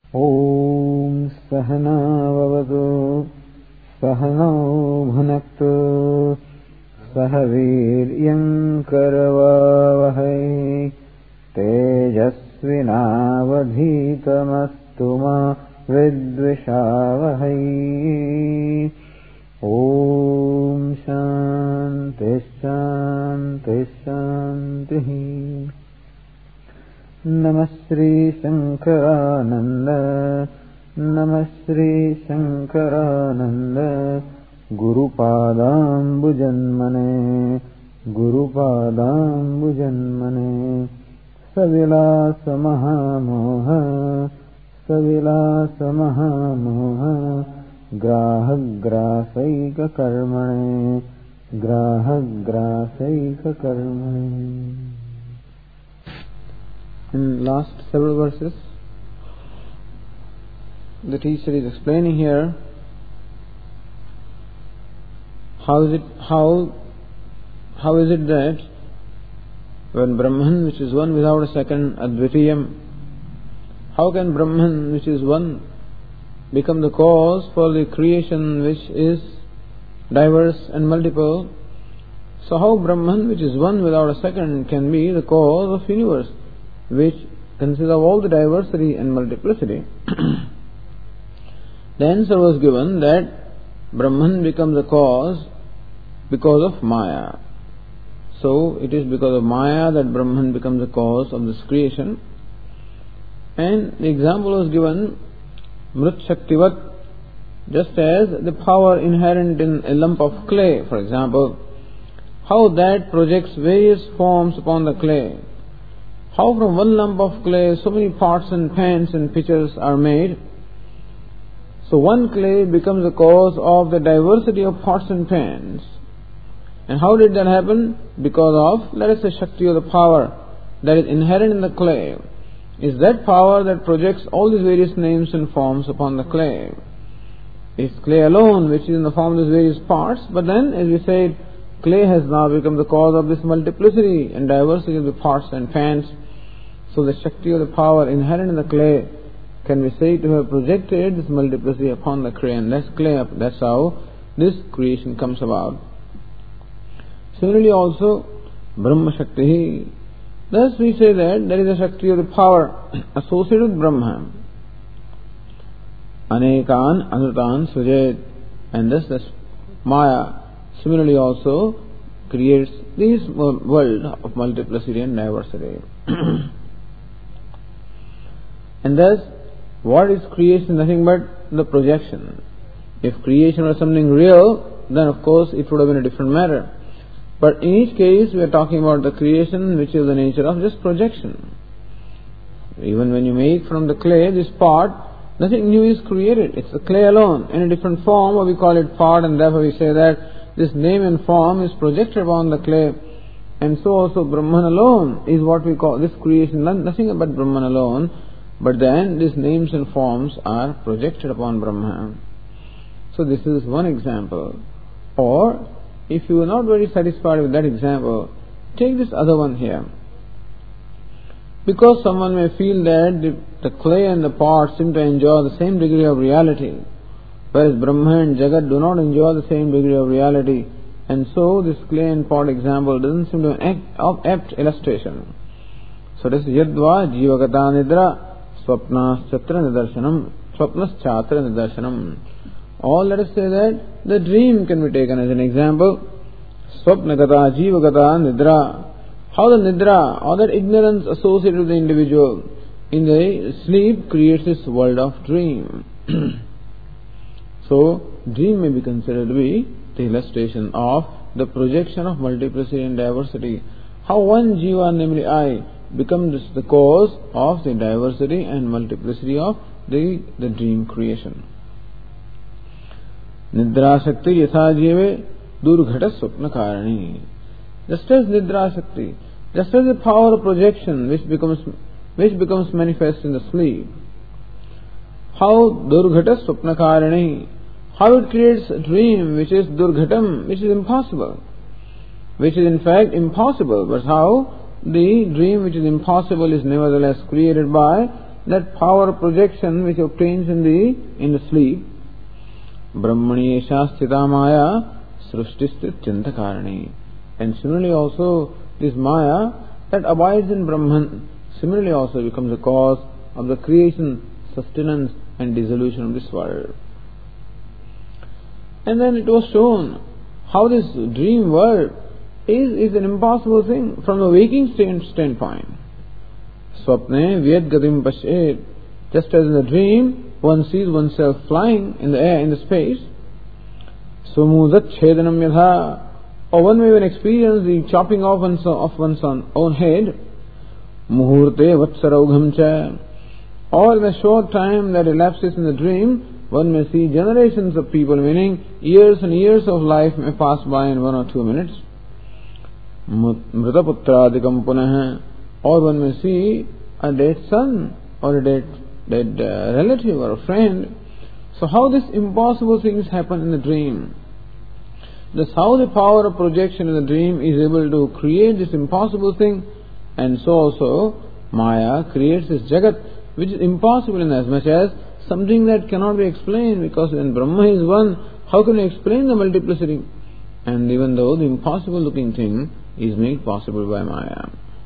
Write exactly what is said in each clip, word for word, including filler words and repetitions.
ॐ सहना भवतु सहनौ भुनक्तु सह वीर्यं करवावहै तेजस्विनावधीतमस्तु मा विद्विषावहै। ॐ शान्ति शान्ति शान्तिः। नमः श्री शंकरानंद नमः Shri Shankaranand गुरुपादाम्बुजन्मने गुरुपादाम्बुजन्मने सविलास महामोह सविलास महामोह ग्राहग्रासैक कर्मणे ग्राहग्रासैक कर्मणे। In last several verses, the teacher is explaining here how is it how how is it that when Brahman, which is one without a second, Advitiyam, how can Brahman, which is one, become the cause for the creation which is diverse and multiple? So how Brahman, which is one without a second, can be the cause of universe, which consists of all the diversity and multiplicity? The answer was given that Brahman becomes the cause because of Maya. So it is because of Maya that Brahman becomes the cause of this creation. And the example was given, Mrit Shaktivat, just as the power inherent in a lump of clay, for example, how that projects various forms upon the clay. How from one lump of clay so many pots and pans and pitchers are made. So one clay becomes the cause of the diversity of pots and pans. And how did that happen? Because of, let us say, Shakti, or the power that is inherent in the clay. Is that power that projects all these various names and forms upon the clay. It's clay alone which is in the form of these various parts, but then, as we said, clay has now become the cause of this multiplicity and diversity of the pots and pans. So the Shakti, or the power inherent in the clay, can be said to have projected this multiplicity upon the clay, and that's clay. That's how this creation comes about. Similarly also, Brahma Shakti. Thus we say that there is a Shakti, or the power associated with Brahma. Anekan Anutan Sujet. And thus this Maya similarly also creates this world of multiplicity and diversity. And thus, what is creation? Nothing but the projection. If creation was something real, then of course it would have been a different matter. But in each case, we are talking about the creation which is the nature of just projection. Even when you make from the clay this pot, nothing new is created. It's the clay alone in a different form, or we call it pot, and therefore we say that this name and form is projected upon the clay. And so also Brahman alone is what we call this creation, nothing but Brahman alone. But then these names and forms are projected upon Brahma. So this is one example. Or, if you are not very satisfied with that example, take this other one here. Because someone may feel that the, the clay and the pot seem to enjoy the same degree of reality, whereas Brahma and Jagat do not enjoy the same degree of reality, and so this clay and pot example doesn't seem to be an apt illustration. So this is Yadva Jivagata Nidra Swapnaschatra Nidarshanam Swapnaschatra Nidarshanam. Or let us say that the dream can be taken as an example. Swapnagata Jivagata Nidra. How the Nidra, or that ignorance associated with the individual in the sleep, creates this world of dream. So, dream may be considered to be the illustration of the projection of multiplicity and diversity. How one jiva, namely I, becomes the cause of the diversity and multiplicity of the, the dream creation. Nidra Shakti Yatha Jive Durghata Swapna Karani. Just as Nidra Shakti, just as the power of projection which becomes which becomes manifest in the sleep. How Durghata Swapna Karani, how it creates a dream which is Durghatam, which is impossible, which is in fact impossible, but how the dream which is impossible is nevertheless created by that power of projection which obtains in the in the sleep. Brahmani esha sthita maya srishtisthit chintakarani. And similarly also this maya that abides in Brahman similarly also becomes the cause of the creation, sustenance and dissolution of this world. And then it was shown how this dream world is, is an impossible thing from the waking standpoint. Swapne vyad gatim pashet. Just as in the dream, one sees oneself flying in the air, in the space. Sumudat chedanam yadha. Or one may even experience the chopping off one's, of one's own head. Muhurte vatsaraugham cha. Or in a short time that elapses in the dream, one may see generations of people, meaning years and years of life may pass by in one or two minutes. Mritaputtradikam punah. Or one may see a dead son or a dead, dead uh, relative or a friend. So how these impossible things happen in the dream? Thus how the power of projection in the dream is able to create this impossible thing, and so also Maya creates this Jagat which is impossible in as much as something that cannot be explained, because when Brahma is one, how can you explain the multiplicity? And even though the impossible looking thing is made possible by Maya.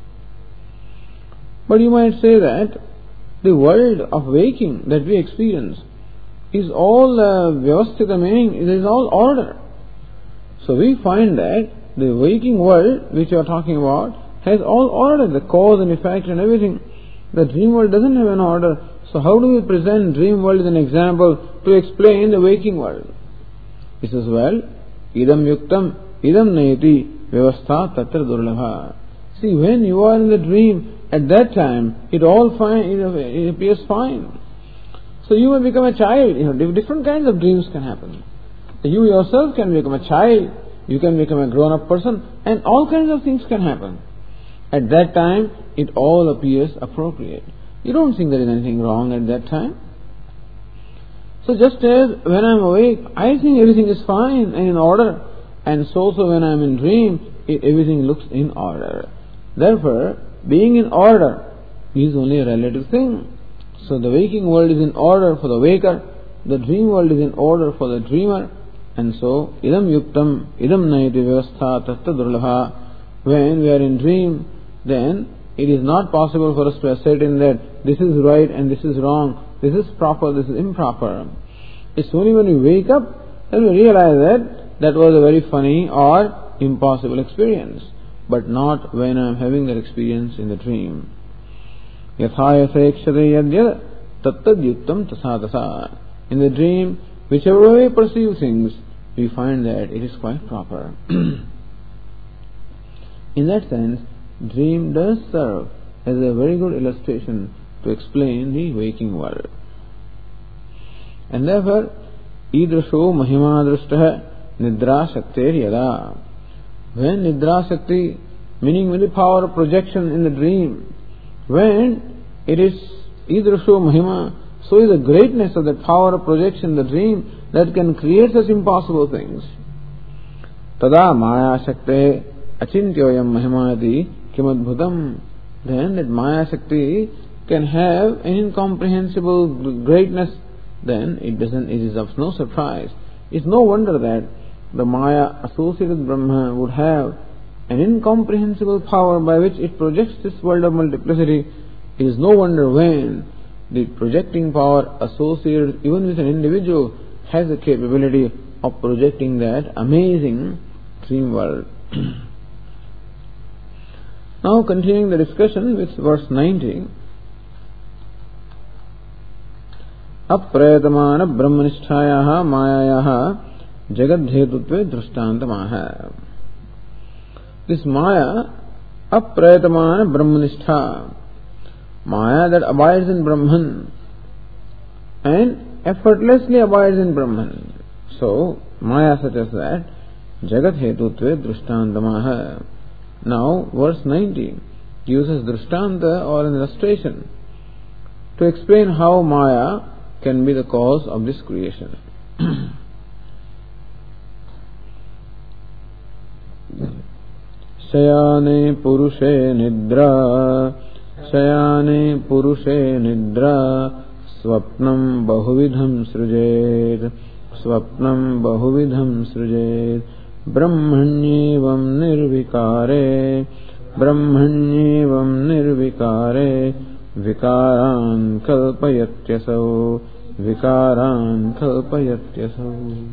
But you might say that the world of waking that we experience is all uh, vyavasthita, meaning it is all order. So we find that the waking world which you are talking about has all order, the cause and effect and everything. The dream world doesn't have an order. So how do we present dream world as an example to explain the waking world? He says, well, idam yuktam, idam naiti, vyavastha tatra durlabha. See, when you are in the dream, at that time, it all fine, it appears fine. So you may become a child. You know, different kinds of dreams can happen. You yourself can become a child, you can become a grown-up person, and all kinds of things can happen. At that time, it all appears appropriate. You don't think there is anything wrong at that time. So just as when I am awake, I think everything is fine and in order, and so also when I am in dream, it, everything looks in order. Therefore, being in order is only a relative thing. So the waking world is in order for the waker, the dream world is in order for the dreamer, and so idam yuktam, idam naiti vyavastha tasta durlabha. When we are in dream, then it is not possible for us to ascertain that this is right and this is wrong, this is proper, this is improper. It's only when we wake up that we realize that that was a very funny or impossible experience, but not when I am having that experience in the dream. Yatha yasakshate yadyad tattad yuktam tasadasa. In the dream, whichever way we perceive things, we find that it is quite proper. In that sense, dream does serve as a very good illustration to explain the waking world. And therefore, idrasho mahima drashtaha nidra shaktir yada. When nidra shakti, meaning with the power of projection in the dream, when it is idrasho mahima, so is the greatness of the power of projection in the dream that can create such impossible things. Tada maya shakti achintyoyam mahimadi kimadbhutam. Then that maya shakti can have an incomprehensible greatness, then it doesn't, it is of no surprise. It's no wonder that the maya associated with Brahma would have an incomprehensible power by which it projects this world of multiplicity. It is no wonder when the projecting power associated even with an individual has the capability of projecting that amazing dream world. Now continuing the discussion with verse ninety. Aprayatamana brahmanishthayaha mayayaha jagadhetutve drishtantamaha. This maya, aprayatamana brahmanishtha, maya that abides in Brahman and effortlessly abides in Brahman. So, maya such as that, jagadhetutve drishtantamaha. Now, verse ninety uses drishtanta or an illustration to explain how maya can be the cause of this creation. Shayane purushe nidra Shayane Purushe Nidra Swapnam Bahuvidham Srujet Swapnam Bahuvidham Srujet Brahmanyevam Nirvikare Brahmanyevam Nirvikare Vikaran Kalpayatyasau Vikaran Kalpayatyasau.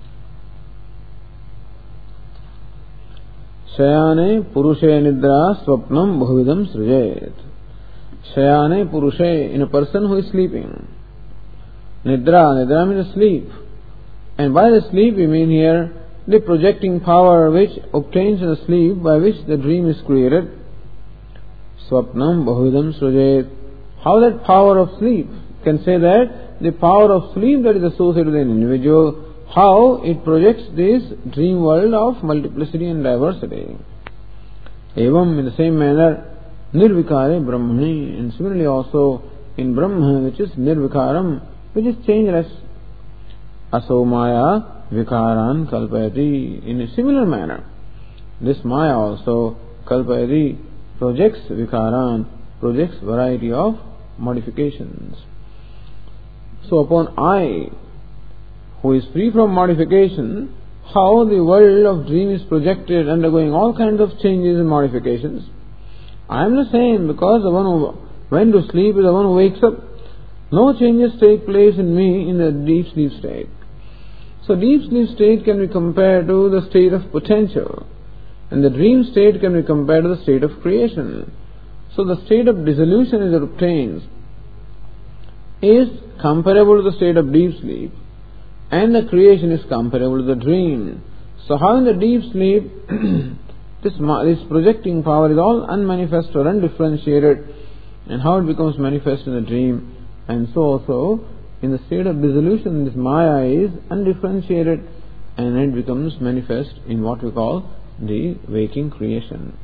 Shayane Purushe Nidra Swapnam Bahuvidham Srujet. Shayane Purushe, in a person who is sleeping. Nidra, Nidra means sleep. And by the sleep we mean here the projecting power which obtains in the sleep by which the dream is created. Swapnam Bahuvidham Srujet. How that power of sleep can say that the power of sleep that is associated with an individual, how it projects this dream world of multiplicity and diversity. Evam, in the same manner, Nirvikare Brahmani, and similarly also in Brahma, which is Nirvikaram, which is changeless. Aso Maya Vikaran Kalpayati. In a similar manner, this Maya also, Kalpayati, projects Vikaran, projects variety of modifications. So upon I, who is free from modification, how the world of dream is projected, undergoing all kinds of changes and modifications. I am the same, because the one who went to sleep is the one who wakes up. No changes take place in me in the deep sleep state. So deep sleep state can be compared to the state of potential, and the dream state can be compared to the state of creation. So the state of dissolution that obtains is comparable to the state of deep sleep, and the creation is comparable to the dream. So how in the deep sleep this, this projecting power is all unmanifest or undifferentiated, and how it becomes manifest in the dream, and so also in the state of dissolution this Maya is undifferentiated, and it becomes manifest in what we call the waking creation.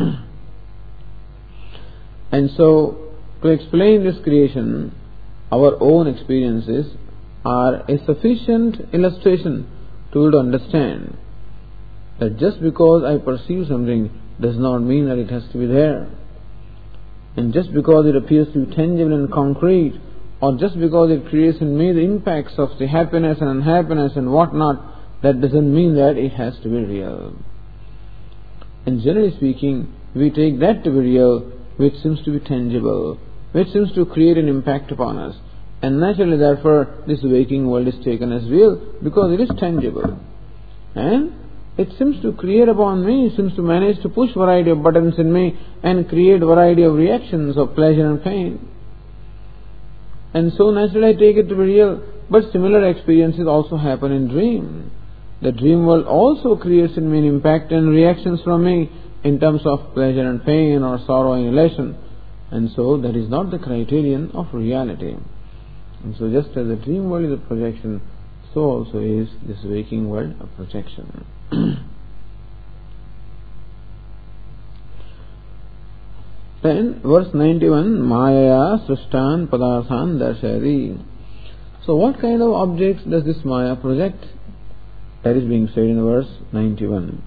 And so, to explain this creation, our own experiences are a sufficient illustration to be able to understand that just because I perceive something does not mean that it has to be there. And just because it appears to be tangible and concrete, or just because it creates in me the impacts of the happiness and unhappiness and whatnot, that doesn't mean that it has to be real. And generally speaking, we take that to be real which seems to be tangible, which seems to create an impact upon us. And naturally, therefore, this waking world is taken as real because it is tangible. And it seems to create upon me, it seems to manage to push variety of buttons in me and create variety of reactions of pleasure and pain. And so naturally I take it to be real. But similar experiences also happen in dream. The dream world also creates in me an impact and reactions from me in terms of pleasure and pain or sorrow and elation. And so that is not the criterion of reality. And so just as the dream world is a projection, so also is this waking world a projection. Then verse ninety-one, Maya Srishtan Padarthan Darshayati. So what kind of objects does this Maya project? That is being said in verse ninety-one.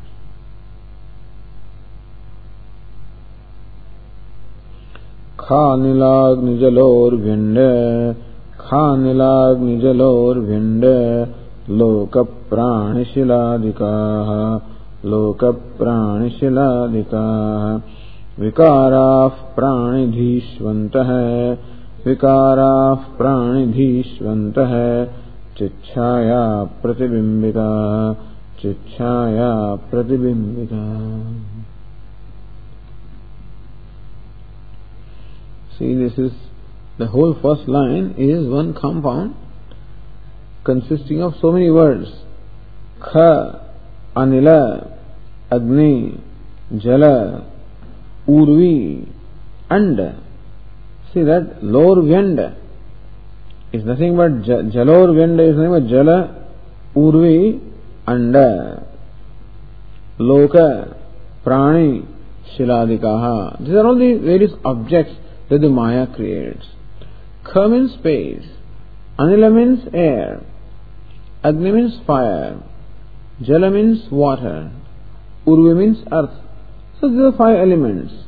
Khanilag Nijalor Vinde Khanilag Nijalor Vinde Loka Pranishiladikaha Loka Pranishiladikaha Vikaraf Pranidhishvantah Vikaraf Pranidhishvantah Chichaya Pratibimbita Chichaya Pratibimbita. See, this is the whole first line is one compound consisting of so many words. Kha, Anila, Agni, Jala, Urvi, and. See that Lor Vyanda is nothing but Jalor Vyanda is nothing but Jala, Urvi, Anda, Loka, Prani, Shiladikaha. These are all the various objects that the Maya creates. Kha means space, Anila means air, Agni means fire, Jala means water, Urvi means earth. So these are five elements.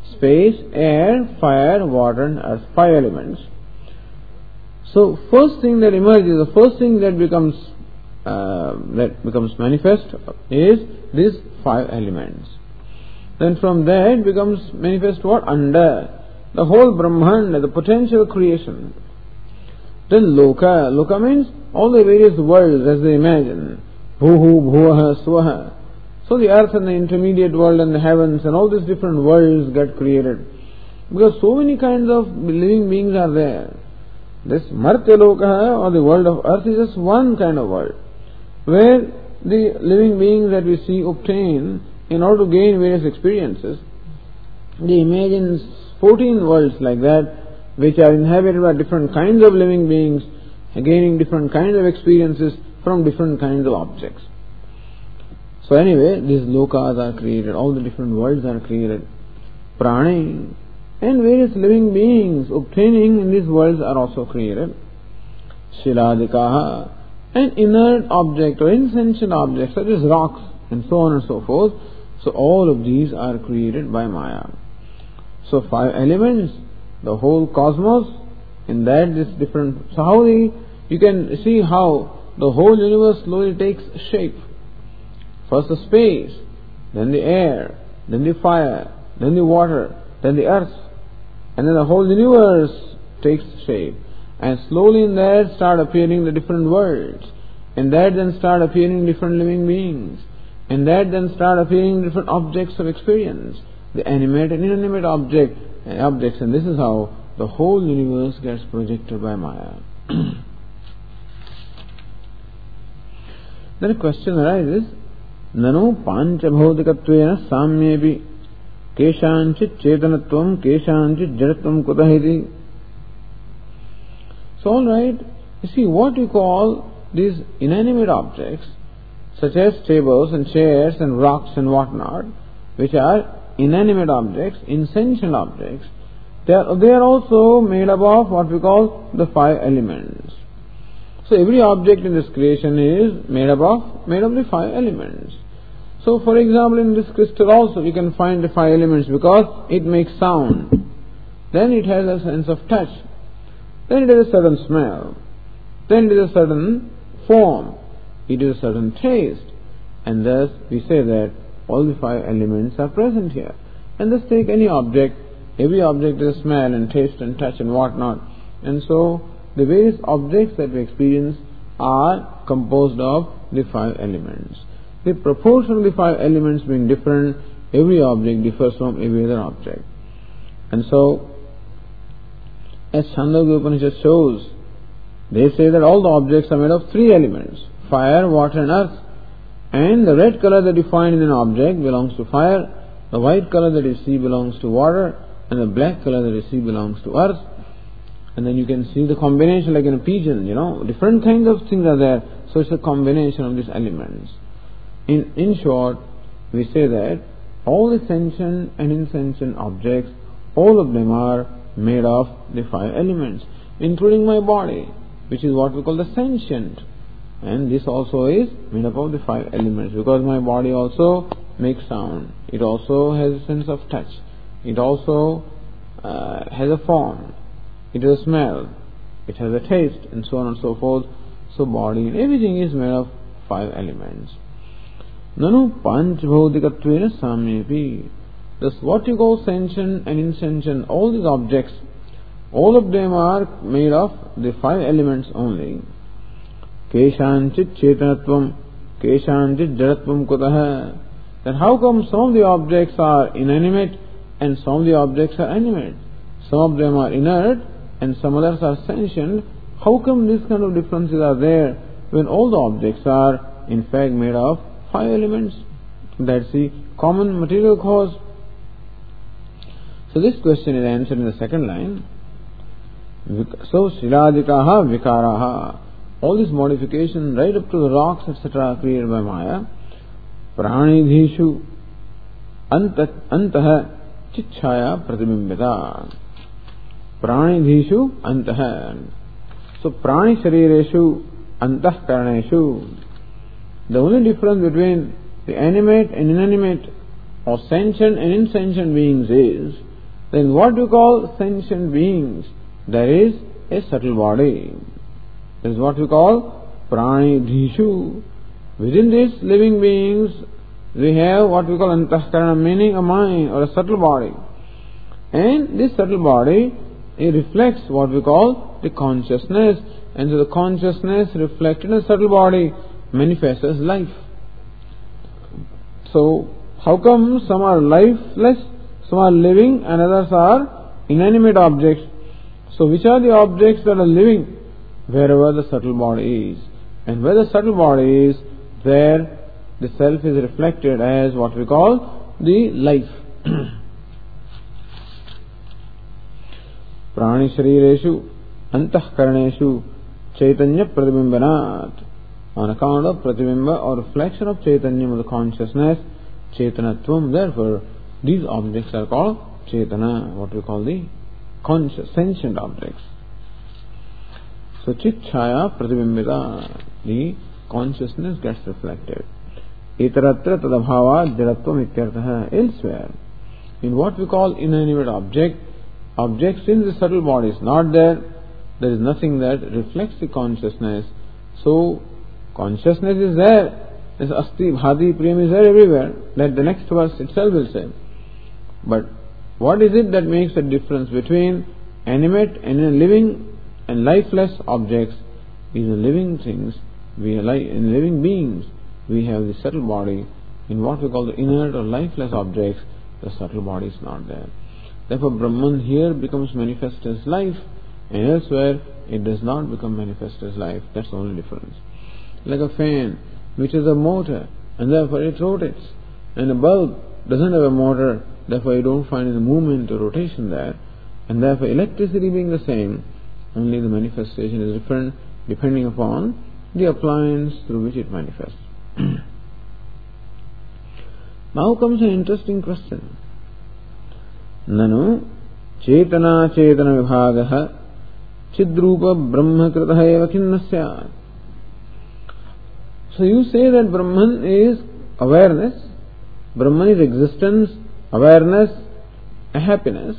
space, air, fire, water and earth, five elements. So first thing that emerges, the first thing that becomes uh, that becomes manifest is these five elements. Then from there it becomes manifest what? Under the whole Brahmanda, the potential creation. Then Loka, Loka means all the various worlds as they imagine. Bhuhu, Bhuvaha, Swaha. So the earth and the intermediate world and the heavens and all these different worlds get created. Because so many kinds of living beings are there. This Martya Loka or the world of earth is just one kind of world, where the living beings that we see obtain in order to gain various experiences. They imagine fourteen worlds like that, which are inhabited by different kinds of living beings, gaining different kinds of experiences from different kinds of objects. So anyway, these lokas are created, all the different worlds are created. Prani and various living beings obtaining in these worlds are also created. Shiladikaha and inert object or insentient objects such as rocks and so on and so forth. So all of these are created by Maya. So five elements, the whole cosmos, in that this different. So how the, you can see how the whole universe slowly takes shape. First the space, then the air, then the fire, then the water, then the earth, and then the whole universe takes shape. And slowly in that start appearing the different worlds, and that then start appearing different living beings, and that then start appearing different objects of experience, the animate and inanimate object and objects, and this is how the whole universe gets projected by Maya. Then a question arises, Nanu panchabhautikattvena samyepi keshanchit chetanatvam keshanchit jadatvam kutahiti. So alright, you see what you call these inanimate objects, such as tables and chairs and rocks and whatnot, which are inanimate objects, insentient objects, they are, they are also made up of what we call the five elements. So every object in this creation is made up of, made of the five elements. So for example, in this crystal also you can find the five elements because it makes sound. Then it has a sense of touch. Then it has a certain smell. Then it has a certain form. It has a certain taste. And thus we say that all the five elements are present here. And thus take any object. Every object has smell and taste and touch and whatnot. And so the various objects that we experience are composed of the five elements. The proportion of the five elements being different, every object differs from every other object. And so, as Chandogya Upanishad shows, they say that all the objects are made of three elements, fire, water and earth. And the red color that you find in an object belongs to fire, the white color that you see belongs to water, and the black color that you see belongs to earth. And then you can see the combination like in a pigeon, you know, different kinds of things are there. So it's a combination of these elements. In, in short, we say that all the sentient and insentient objects, all of them are made of the five elements, including my body, which is what we call the sentient. And this also is made up of the five elements, because my body also makes sound. It also has a sense of touch. It also uh, has a form. It has a smell. It has a taste, and so on and so forth. So body and everything is made of five elements. Nanu panchabhautikattvena samyepi. Thus what you call sentient and insentient, all these objects, all of them are made of the five elements only. Keshanchit chetanatvam, keshanchit jadatvam kutaha. Then how come some of the objects are inanimate and some of the objects are animate? Some of them are inert and some others are sentient. How come these kind of differences are there when all the objects are in fact made of five elements? That's the common material cause. So this question is answered in the second line. So Shiladikaha Vikaraha. All this modification right up to the rocks, et cetera are created by Maya. Pranidhishu Antaha Chichaya Pratibimbita. Pranidhishu Antaha. So Prani Sharireshu Antah Karaneshu. The only difference between the animate and inanimate or sentient and insentient beings is Then what you call sentient beings, there is a subtle body. That is what we call prani dhishu. Within these living beings, we have what we call antahkarana, meaning a mind or a subtle body. And this subtle body, it reflects what we call the consciousness. And so the consciousness reflected in the subtle body manifests as life. So, how come some are lifeless, some are living, and others are inanimate objects? So, which are the objects that are living? Wherever the subtle body is. And where the subtle body is, there the self is reflected as what we call the life. Prani sharireshu antahkaraneshu chaitanya pratibimbanat. On account of pratibimba or reflection of chaitanya of the consciousness, chetanatvam, therefore these objects are called chetana, what we call the conscious, sentient objects. So chit-chaya pratibimbita, the consciousness gets reflected. Itaratra tadabhava jaratvam ityartha. Elsewhere, in what we call inanimate object, object since the subtle body is not there, there is nothing that reflects the consciousness. So consciousness is there. This asti bhati priyam is there everywhere. That the next verse itself will say. But what is it that makes a difference between animate and living and lifeless objects? Is the living things, we are like in living beings, we have the subtle body. In what we call the inert or lifeless objects, the subtle body is not there. Therefore Brahman here becomes manifest as life, and elsewhere it does not become manifest as life. That's the only difference. Like a fan, which is a motor, and therefore it rotates. And a bulb doesn't have a motor, therefore you don't find any movement or rotation there. And therefore electricity being the same, only the manifestation is different depending upon the appliance through which it manifests. Now comes an interesting question. Nanu chetana chetana vibhagaha chidrupa brahma kritaha eva kinnasyat. So you say that Brahman is awareness, Brahman is existence, awareness, a happiness.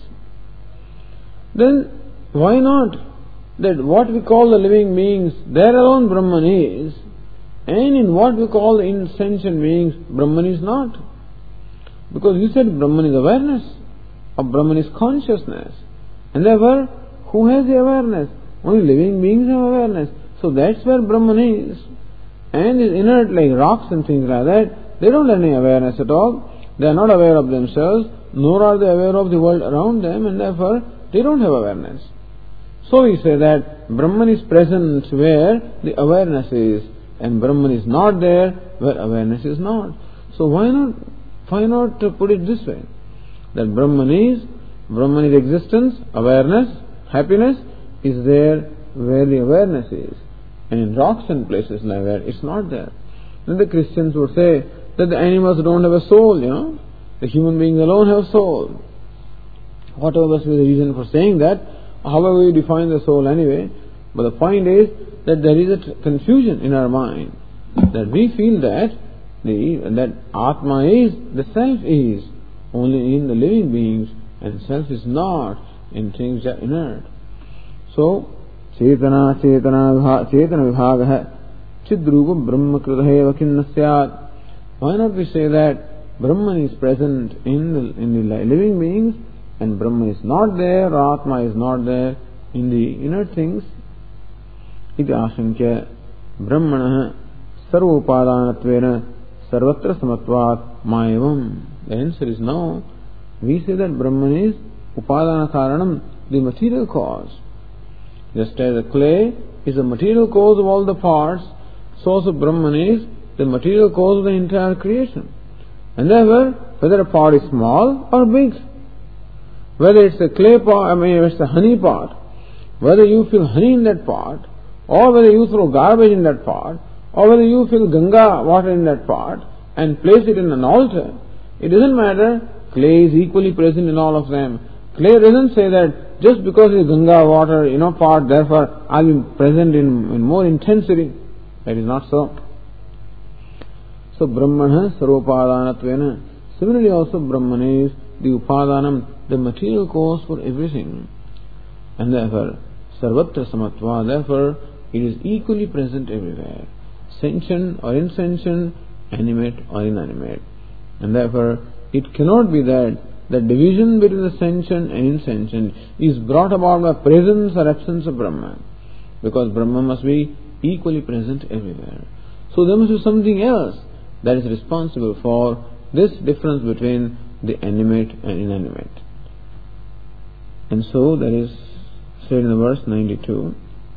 Then why not that what we call the living beings, there alone Brahman is, and in what we call the insentient beings, Brahman is not? Because you said Brahman is awareness, or Brahman is consciousness, and therefore who has the awareness? Only living beings have awareness. So that's where Brahman is. And is inert like rocks and things like that, they don't have any awareness at all. They are not aware of themselves, nor are they aware of the world around them, and therefore they don't have awareness. So we say that Brahman is present where the awareness is, and Brahman is not there where awareness is not. So why not, why not put it this way? That Brahman is, Brahman is existence, awareness, happiness is there where the awareness is. And in rocks and places like that, it's not there. Then the Christians would say that the animals don't have a soul, you know. The human beings alone have soul. Whatever was the reason for saying that, however we define the soul anyway, but the point is that there is a confusion in our mind. That we feel that the that Atma is, the self is, only in the living beings, and self is not in things that are inert. So, Chetana Chetana Chetana Vibhagaha Chidrupa Brahma Kritaha eva kinnasyat. Why not we say that Brahman is present in the, in the living beings, and Brahman is not there, or Atma is not there in the inert things? Iti ashankya Brahmana sarvopadanatvena sarvatra samatvat mayavam. The answer is no. We say that Brahman is upadana karanam, the material cause. Just as the clay is the material cause of all the parts, so also Brahman is the material cause of the entire creation. And therefore, whether a part is small or big, whether it's a clay pot, I mean, it's a honey pot, whether you fill honey in that pot, or whether you throw garbage in that pot, or whether you fill Ganga water in that pot and place it in an altar, it doesn't matter. Clay is equally present in all of them. Clay doesn't say that just because it's Ganga water, you know, part, therefore I'll be present in, in more intensity. That is not so. So Brahmana sarvopadanatvena. Similarly also Brahman is the upadanam, the material cause for everything. And therefore, sarvatra samatva, therefore, it is equally present everywhere. Sentient or insentient, animate or inanimate. And therefore, it cannot be that the division between the sentient and insentient is brought about by presence or absence of Brahman. Because Brahman must be equally present everywhere. So there must be something else that is responsible for this difference between the animate and inanimate. And so that is said in the verse ninety-two.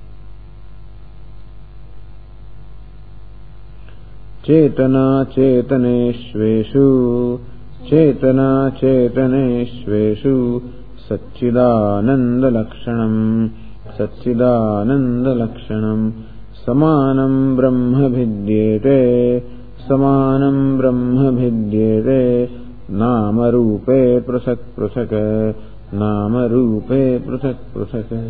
Chetana chetaneshveshu Chetana chetaneshveshu Satchidananda lakshanam Satchidananda lakshanam Samanam brahma bhidyete Samanam brahma bhidyete Nama rupe prasak prasaka Nama rupe prasak prasaka.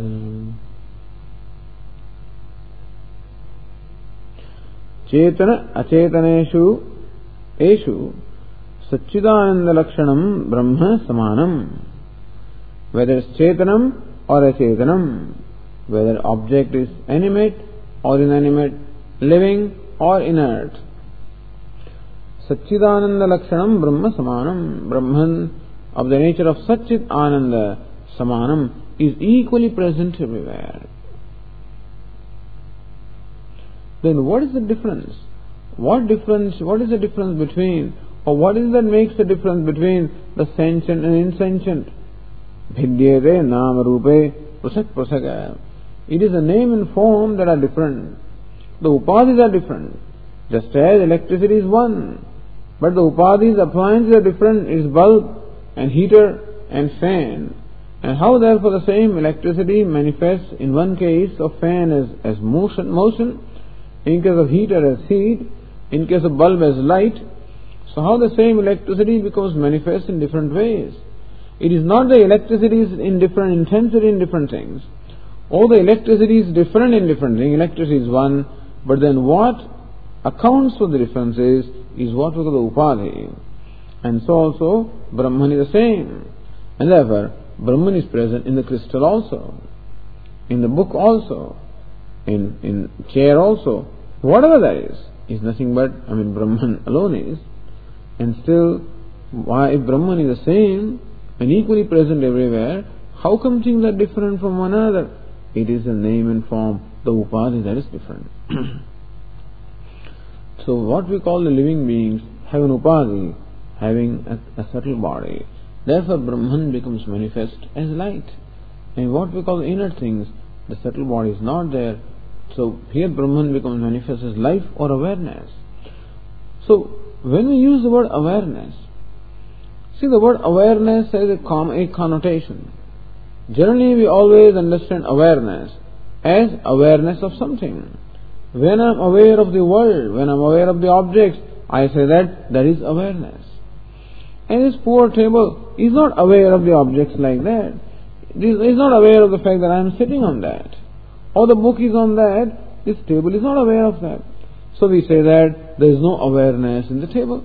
Chetana achetaneshu eshu Satchidananda lakshanam brahma samanam. Whether it's chetanam or achetanam, whether object is animate or inanimate, living or inert. Satchidananda lakshanam brahma samanam. Brahman of the nature of Satchit Ananda samanam is equally present everywhere. Then what is the difference? What difference, what is the difference between, or what is that makes the difference between the sentient and insentient? Bhidyete, nama, rupe, prasak, prasaka. It is the name and form that are different. The upadhis are different. Just as electricity is one, but the upadhis, appliances are different. It is bulb and heater and fan. And how therefore the same electricity manifests in one case of fan as, as motion, motion, in case of heater as heat, in case of bulb as light. So how the same electricity becomes manifest in different ways? It is not the electricity is in different intensity in different things. All the electricity is different in different things. Electricity is one, but then what accounts for the differences is what we call the upadhi. And so also Brahman is the same. And therefore Brahman is present in the crystal also, in the book also, in in chair also. Whatever that is, is nothing but, I mean, Brahman alone is. And still, why, if Brahman is the same and equally present everywhere, how come things are different from one another? It is the name and form, the upadhi, that is different. So what we call the living beings have an upadhi, having a, a subtle body. Therefore Brahman becomes manifest as light. And what we call the inner things, the subtle body is not there. So here Brahman becomes manifest as life or awareness. So when we use the word awareness, see, the word awareness has a, com- a connotation. Generally we always understand awareness as awareness of something. When I am aware of the world, when I am aware of the objects, I say that that is awareness. And this poor table is not aware of the objects like that. It is not aware of the fact that I am sitting on that. Or the book is on that, this table is not aware of that. So we say that there is no awareness in the table.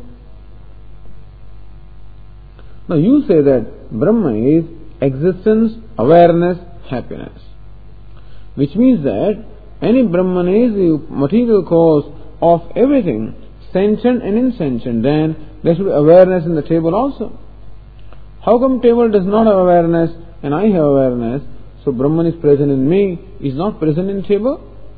Now you say that Brahma is existence, awareness, happiness. Which means that any Brahman is the material cause of everything, sentient and insentient. Then there should be awareness in the table also. How come table does not have awareness and I have awareness? So Brahman is present in me, is not present in table.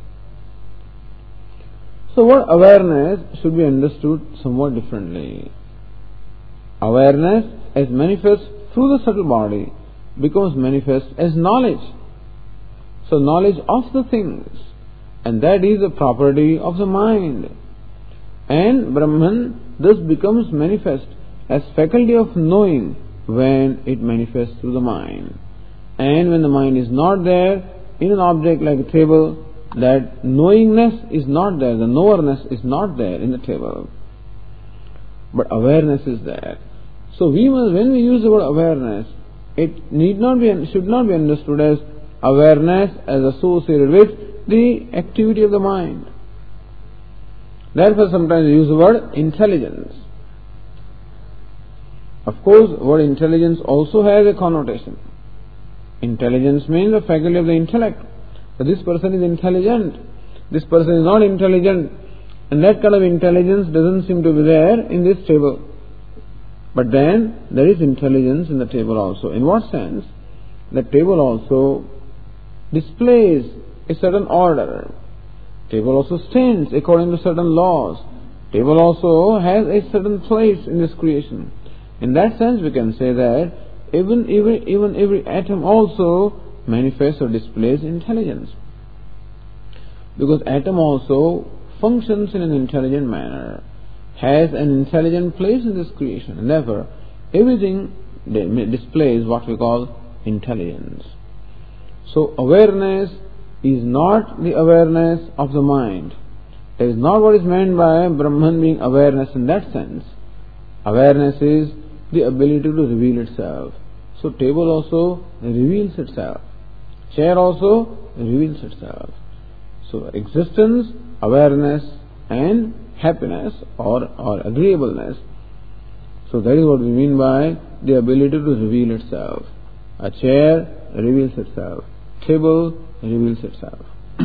So what awareness should be understood somewhat differently. Awareness as manifest through the subtle body becomes manifest as knowledge. So knowledge of the things, and that is a property of the mind. And Brahman thus becomes manifest as faculty of knowing when it manifests through the mind. And when the mind is not there in an object like a table, that knowingness is not there, the knowerness is not there in the table. But awareness is there. So we must, when we use the word awareness, it need not be, should not be understood as awareness as associated with the activity of the mind. Therefore sometimes we use the word intelligence. Of course, word intelligence also has a connotation. Intelligence means the faculty of the intellect. So this person is intelligent. This person is not intelligent. And that kind of intelligence doesn't seem to be there in this table. But then there is intelligence in the table also. In what sense? The table also displays a certain order. Table also stands according to certain laws. Table also has a certain place in this creation. In that sense we can say that even every, even every atom also manifests or displays intelligence. Because atom also functions in an intelligent manner, has an intelligent place in this creation, and therefore everything displays what we call intelligence. So awareness is not the awareness of the mind. That is not what is meant by Brahman being awareness in that sense. Awareness is the ability to reveal itself. So table also reveals itself. Chair also reveals itself. So existence, awareness and happiness or, or agreeableness. So that is what we mean by the ability to reveal itself. A chair reveals itself. Table reveals itself.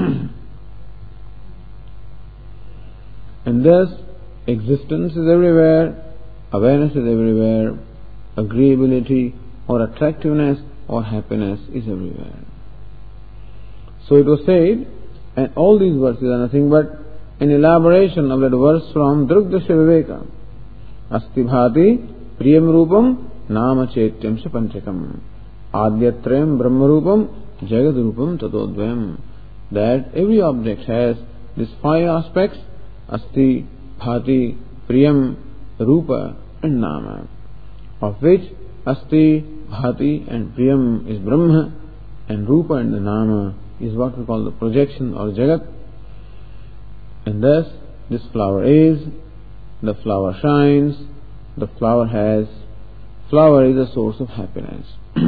And thus existence is everywhere, awareness is everywhere, agreeability or attractiveness or happiness is everywhere. So it was said, and all these verses are nothing but an elaboration of that verse from Drugdasya Viveka. Asti bhati priyam rupam nama chetyam sa panchakam adyatrayam brahma rupam jagad rupam tatodvayam. That every object has these five aspects: asti, bhati, priyam, rupa and nama, of which asti, bhati and priyam is Brahma, and rupa and the nama is what we call the projection or jagat. And thus this flower is, the flower shines, the flower has, flower is a source of happiness.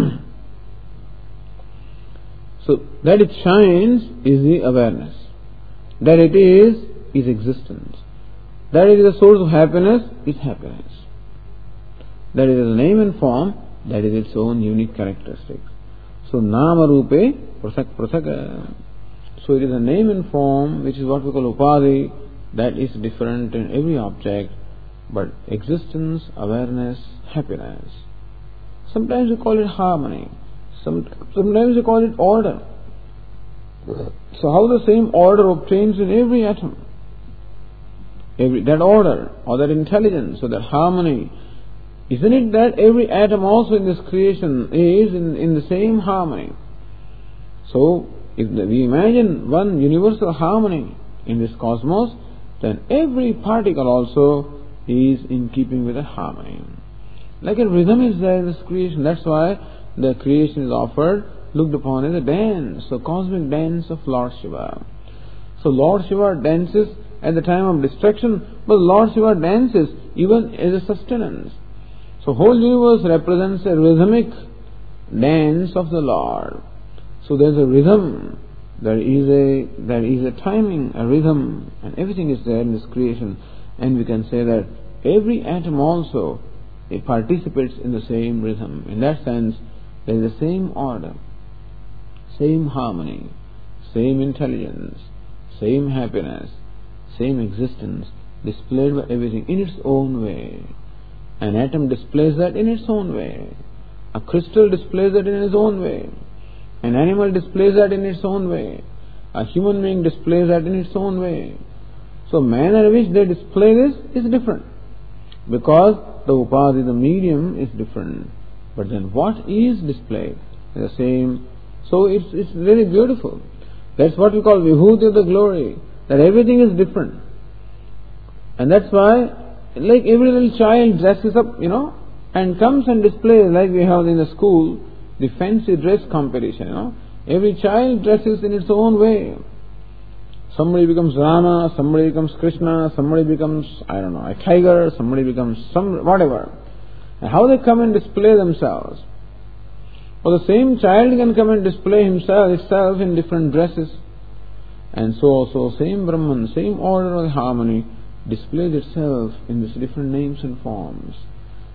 So that it shines is the awareness. That it is, is existence. That it is a source of happiness is happiness. That it is a name and form, that is its own unique characteristics. So nama rupe prasak prasak. So it is a name and form which is what we call upadhi, that is different in every object, but existence, awareness, happiness. Sometimes we call it harmony. Some, sometimes we call it order. So how the same order obtains in every atom? Every, that order or that intelligence or that harmony. Isn't it that every atom also in this creation is in, in the same harmony? So if we imagine one universal harmony in this cosmos, then every particle also is in keeping with a harmony. Like a rhythm is there in this creation. That's why the creation is offered, looked upon as a dance, a cosmic dance of Lord Shiva. So Lord Shiva dances at the time of destruction, but Lord Shiva dances even as a sustenance. So whole universe represents a rhythmic dance of the Lord. So there's a rhythm, there is a there is a timing, a rhythm, and everything is there in this creation. And we can say that every atom also it participates in the same rhythm. In that sense, there is the same order, same harmony, same intelligence, same happiness, same existence displayed by everything in its own way. An atom displays that in its own way. A crystal displays that in its own way. An animal displays that in its own way. A human being displays that in its own way. So manner in which they display this is different. Because the upadhi, the medium, is different. But then what is displayed is the same. So it's, it's very beautiful. That's what we call vibhuti of the glory. That everything is different. And that's why, like every little child dresses up, you know, and comes and displays, like we have in the school, the fancy dress competition, you know. Every child dresses in its own way. Somebody becomes Rama, somebody becomes Krishna, somebody becomes, I don't know, a tiger, somebody becomes some, whatever. And how they come and display themselves. Well, the same child can come and display himself, itself in different dresses. And so also, same Brahman, same order of harmony displays itself in these different names and forms.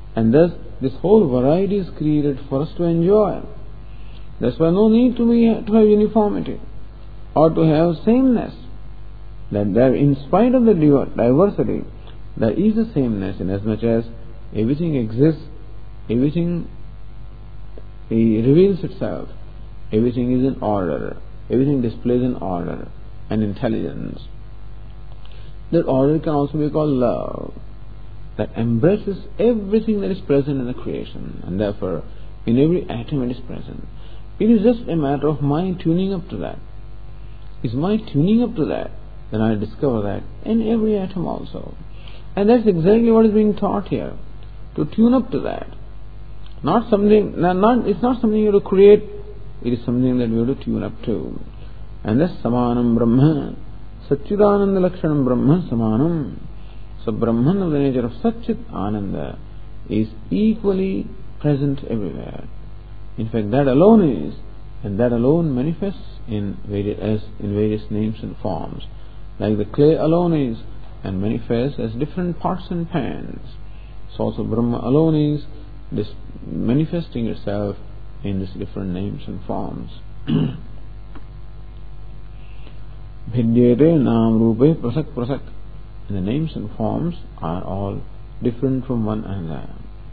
And thus, this whole variety is created for us to enjoy. That's why no need to be to have uniformity or to have sameness. That there, in spite of the diversity, there is a sameness, in as much as everything exists, everything reveals itself, everything is in order, everything displays an order and intelligence. That order can also be called love, that embraces everything that is present in the creation, and therefore in every atom it is present. It is just a matter of my tuning up to that. Is my tuning up to that, then I discover that in every atom also. And that's exactly what is being taught here, to tune up to that. Not something, not, it's not something you have to create, it is something that we have to tune up to. And that's Samanam Brahma, Satchidananda Lakshanam Brahma Samanam. So Brahman of the nature of Satchit Ananda is equally present everywhere. In fact, that alone is, and that alone manifests in various, as in various names and forms. Like the clay alone is, and manifests as different pots and pans. So also Brahma alone is this manifesting itself in these different names and forms. Bhidyate nam rupe prasak prasak. And the names and forms are all different from one another.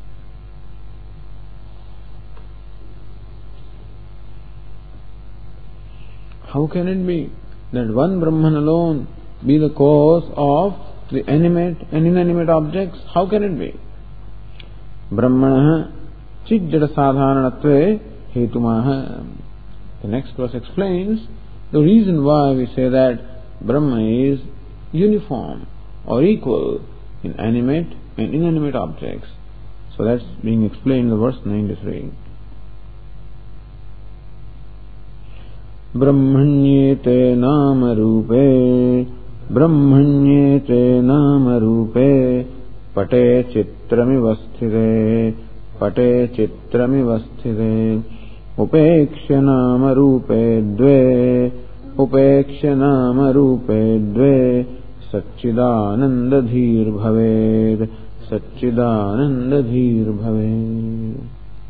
How can it be that one Brahman alone be the cause of the animate and inanimate objects? How can it be? Brahmana chijjada sadhanatve hetumaha. The next verse explains the reason why we say that Brahma is uniform or equal in animate and inanimate objects. So that's being explained in verse ninety-three. Brahmanyete nama rupe, Brahmanyete nama rupe, pate chitramivasthite, pate chitramivasthite, upeksha nama rupe dve, upeksha nama rupe dve, Satchidananda dhir bhaved, Satchidananda dhir bhaved.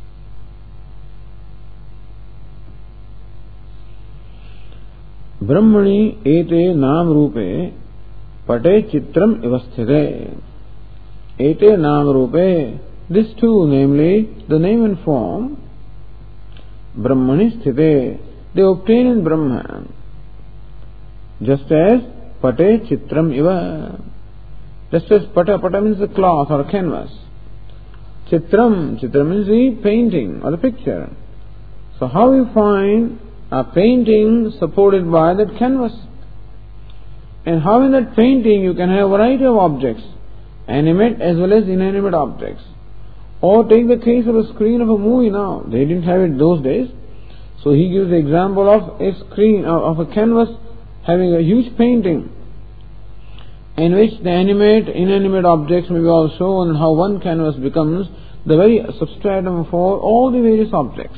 Brahmani ete nam rupe pate chitram ivasthite. Ete nam rupe, this too, namely the name and form, Brahmani sthite, they obtain in Brahman, just as pate chitram iva. Just as pata, pata means the cloth or canvas. Chitram, chitram means the painting or the picture. So how you find a painting supported by that canvas? And how in that painting you can have a variety of objects, animate as well as inanimate objects. Or take the case of a screen of a movie now. They didn't have it those days. So he gives the example of a screen, of a canvas having a huge painting in which the animate, inanimate objects may be all shown, and how one canvas becomes the very substratum for all the various objects.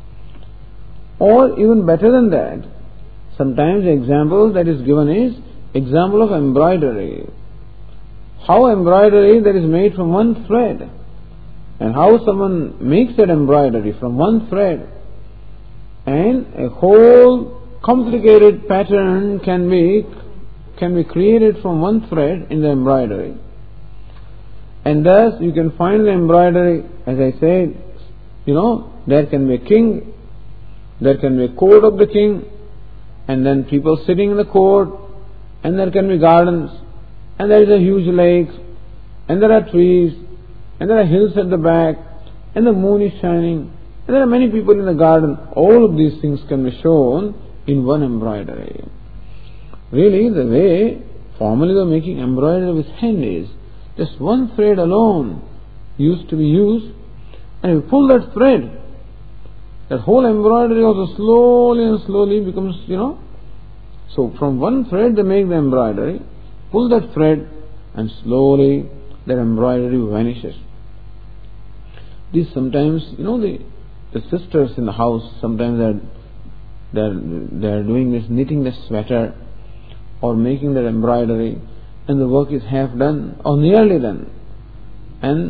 Or even better than that, sometimes the example that is given is example of embroidery. How embroidery that is made from one thread, and how someone makes that embroidery from one thread, and a whole complicated pattern can be can be created from one thread in the embroidery. And thus you can find the embroidery, as I said, you know, there can be a king, there can be a court of the king, and then people sitting in the court, and there can be gardens, and there is a huge lake, and there are trees, and there are hills at the back, and the moon is shining, and there are many people in the garden. All of these things can be shown in one embroidery. Really, the way formerly they were making embroidery with hand is just one thread alone used to be used, and you pull that thread, that whole embroidery also slowly and slowly becomes, you know, so from one thread they make the embroidery, pull that thread, and slowly that embroidery vanishes. These sometimes, you know, the the sisters in the house, sometimes they're they're they're doing this, knitting the sweater or making that embroidery, and the work is half done or nearly done, and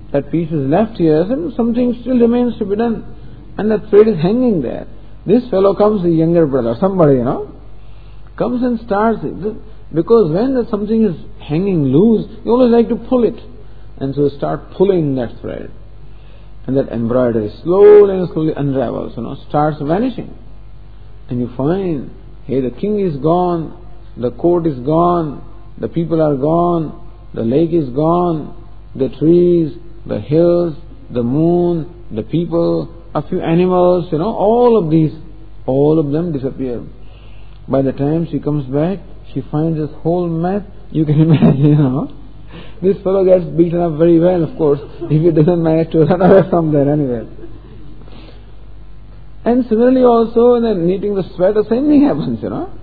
that piece is left here and something still remains to be done. And that thread is hanging there. This fellow comes, the younger brother, somebody, you know, comes and starts it. Because when that something is hanging loose, you always like to pull it. And so you start pulling that thread. And that embroidery slowly and slowly unravels, you know, starts vanishing. And you find, hey, the king is gone, the court is gone, the people are gone, the lake is gone, the trees, the hills, the moon, the people, a few animals, you know, all of these, all of them disappear. By the time she comes back, she finds this whole mess. You can imagine, you know, this fellow gets beaten up very well, of course, if he doesn't manage to run away from there anyway. And similarly also, in the knitting the sweat, the same thing happens, you know.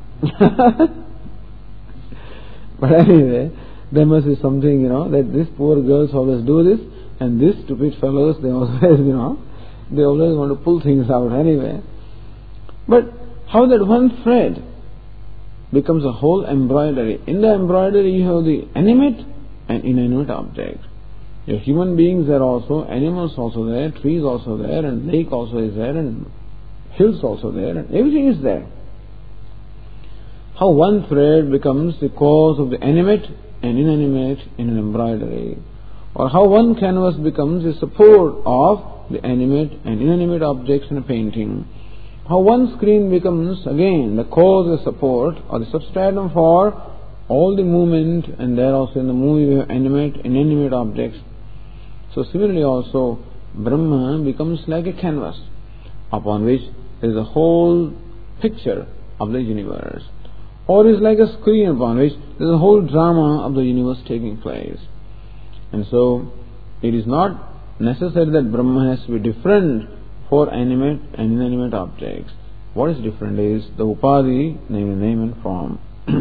But anyway, there must be something, you know, that these poor girls always do this, and these stupid fellows, they always, you know, they always want to pull things out anyway. But how that one thread becomes a whole embroidery. In the embroidery you have the animate and inanimate object. Your human beings are also, animals also there, trees also there, and lake also is there, and hills also there, and everything is there. How one thread becomes the cause of the animate and inanimate in an embroidery, or how one canvas becomes the support of the animate and inanimate objects in a painting, how one screen becomes again the cause, the support, or the substratum for all the movement, and there also in the movie you have animate and inanimate objects. So similarly also, Brahma becomes like a canvas upon which there is a whole picture of the universe, or is like a screen upon which there is a whole drama of the universe taking place. And so it is not necessary that Brahma has to be different for animate and inanimate objects. What is different is the upadhi, name, name and form.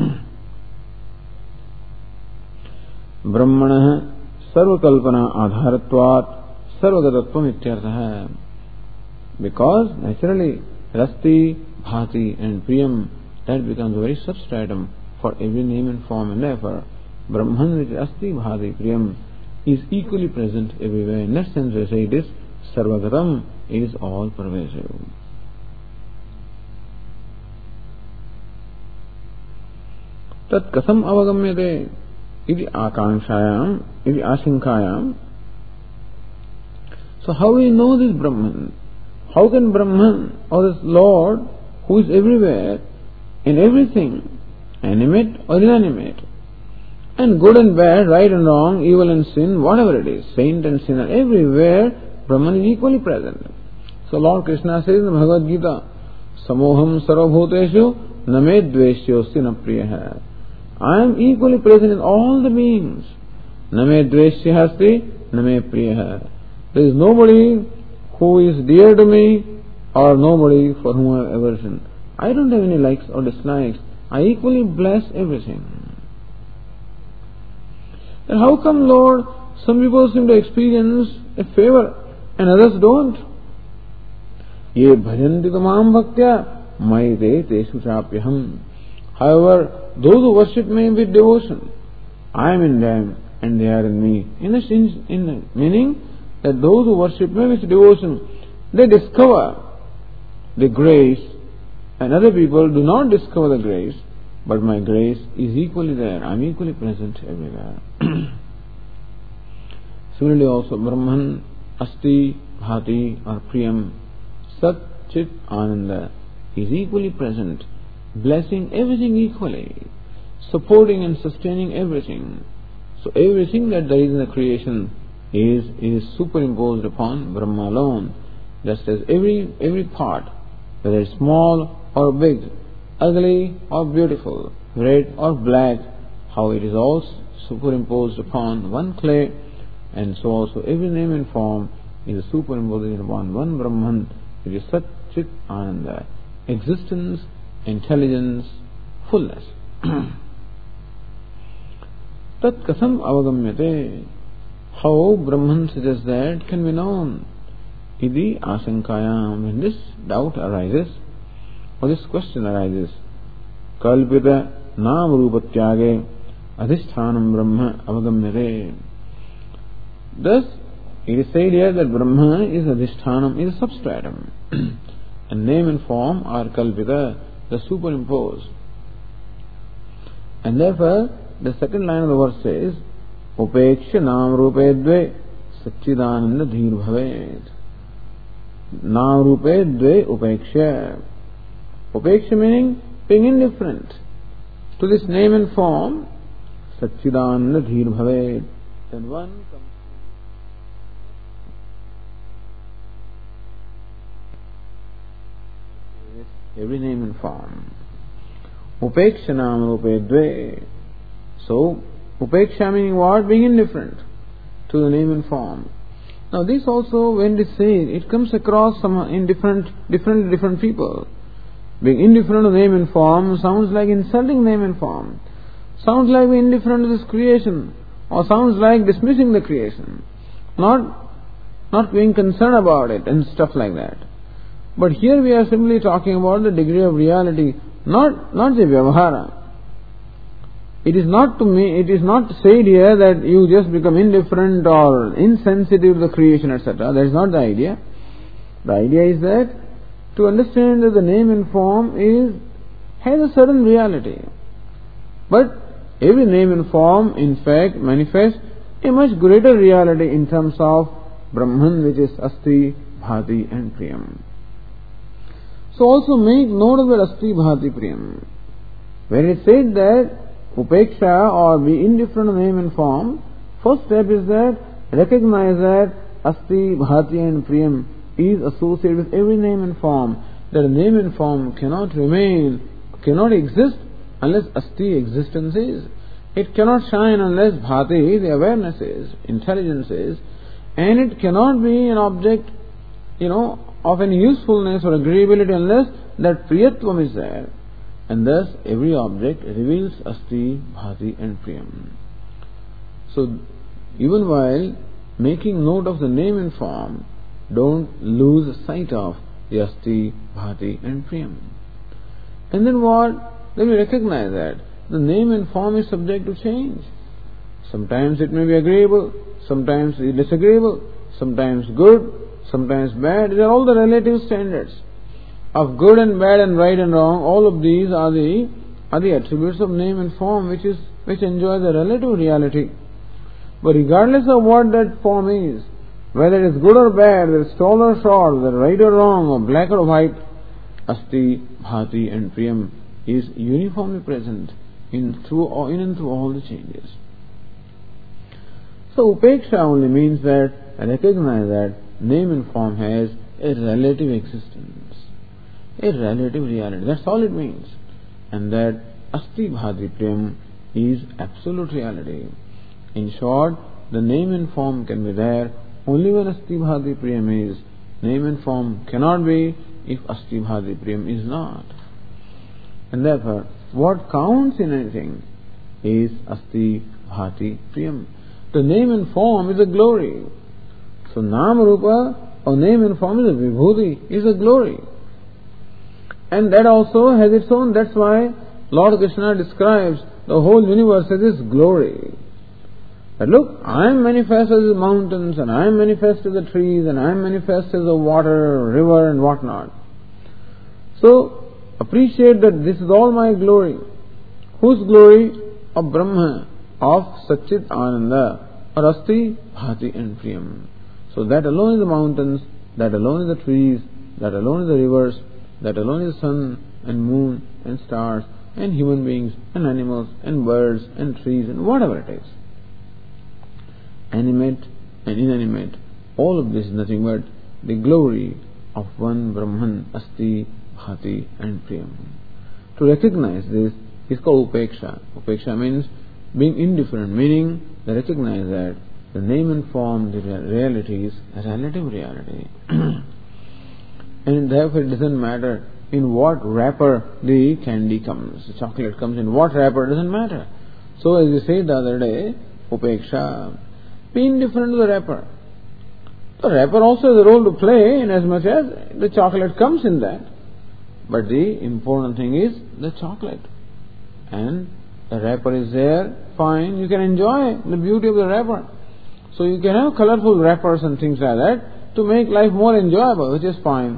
Brahmanah sarvakalpana adharatvat sarvagatatvam ityartha. Because naturally Rasti, Bhati and Priyam, that becomes a very substratum for every name and form, and therefore Brahman, which is Asti, Bhati, Priyam, is equally present everywhere. In that sense we say it is sarvagatam, it is all pervasive. Tat kasam avagamyate iti akankshayam, iti ashinkayam. So how we know this Brahman? How can Brahman, or this Lord, who is everywhere, in everything, animate or inanimate, and good and bad, right and wrong, evil and sin, whatever it is, saint and sinner, everywhere Brahman is equally present. So Lord Krishna says in the Bhagavad Gita, Samoham sarvabhuteshu name dveshyosti na priyaha. I am equally present in all the beings. Name dveshyasti name priyaha. There is nobody who is dear to me or nobody for whom I have aversion. I don't have any likes or dislikes. I equally bless everything. Then how come, Lord, some people seem to experience a favor and others don't? Ye bhajanti tamam bhaktya maite teshu chapyaham. However, those who worship me with devotion, I am in them and they are in me. In the sense, in the meaning that those who worship me with devotion, they discover the grace, and other people do not discover the grace, but my grace is equally there. I am equally present everywhere. Similarly also, Brahman, Asti, Bhati or Priyam, Sat, Chit, Ananda is equally present, blessing everything equally, supporting and sustaining everything. So everything that there is in the creation is is superimposed upon Brahma alone, just as every every part, whether it's small or big, ugly or beautiful, red or black, how it is all superimposed upon one clay, and so also every name and form is superimposed upon one Brahman, it is Sat, Chit, Ananda, existence, intelligence, fullness. Tat kasam avagamyate. How Brahman suggests that can be known? Idi asankayam. When this doubt arises, or this question arises, kalpita nam rupatyage adhisthanam brahma avagamyate. Thus, it is said here that Brahma is adhishthanam, is a substratum. And name and form are kalpita, the superimposed. And therefore, the second line of the verse says, Upeksha nam rupe dve satchidananda dhir bhavet. Nam rupe dve upeksha. Upeksha meaning being indifferent to this name and form, satchidananda dhir bhavet. Then one comes every name and form. Upekshanam rupe dve. So, upeksha meaning what? Being indifferent to the name and form. Now this also, when it is said, it comes across some in different, different, different people. Being indifferent to name and form sounds like insulting name and form. Sounds like being indifferent to this creation. Or sounds like dismissing the creation. Not, not being concerned about it and stuff like that. But here we are simply talking about the degree of reality, not, not the vyavahara. It is not to me, it is not said here that you just become indifferent or insensitive to the creation, et cetera. That is not the idea. The idea is that to understand that the name and form is, has a certain reality. But every name and form, in fact, manifests a much greater reality in terms of Brahman, which is Asti, Bhati and Priyam. So also make note of the Asti, Bhati, Priyam. When it said that Upeksha or be indifferent to name and form, first step is that recognize that Asti, Bhati and Priyam is associated with every name and form. That a name and form cannot remain, cannot exist unless Asti existence is. It cannot shine unless Bhati, the awareness is, intelligence is, and it cannot be an object, you know, of any usefulness or agreeability unless that Priyatvam is there. And thus every object reveals Asti, Bhati and Priyam. So even while making note of the name and form, don't lose sight of the Asti, Bhati and Priyam. And then what? Then we recognize that the name and form is subject to change. Sometimes it may be agreeable, sometimes disagreeable, sometimes good, sometimes bad. These are all the relative standards of good and bad and right and wrong. All of these are the are the attributes of name and form, which is which enjoy the relative reality. But regardless of what that form is, whether it is good or bad, whether it's tall or short, whether right or wrong, or black or white, Asti, Bhati and Priyam is uniformly present in through in and through all the changes. So Upeksha only means that recognize that name and form has a relative existence, a relative reality. That's all it means. And that Asti, Bhati, Priyam is absolute reality. In short, the name and form can be there only when Asti, Bhati, Priyam is. Name and form cannot be if Asti, Bhati, Priyam is not. And therefore, what counts in anything is Asti, Bhati, Priyam. The name and form is a glory. So Nama Rupa or name and form is a Vibhuti, is a glory. And that also has its own, that's why Lord Krishna describes the whole universe as His glory. But look, I am manifest as the mountains, and I am manifest as the trees, and I am manifest as the water, river and whatnot. So, appreciate that this is all my glory. Whose glory? Of Brahma, of Satchit Ananda, or Asti, Bhati and Priyam. So that alone is the mountains, that alone is the trees, that alone is the rivers, that alone is the sun and moon and stars and human beings and animals and birds and trees and whatever it is. Animate and inanimate, all of this is nothing but the glory of one Brahman, Asti, Bhati and Priyam. To recognize this is called Upeksha. Upeksha means being indifferent, meaning they recognize that the name and form, the reality is a relative reality. And therefore it doesn't matter in what wrapper the candy comes, the chocolate comes in what wrapper, doesn't matter. So as you said the other day, Upeksha, be indifferent to the wrapper. The wrapper also has a role to play in as much as the chocolate comes in that. But the important thing is the chocolate. And the wrapper is there, fine, you can enjoy the beauty of the wrapper. So you can have colorful wrappers and things like that to make life more enjoyable, which is fine.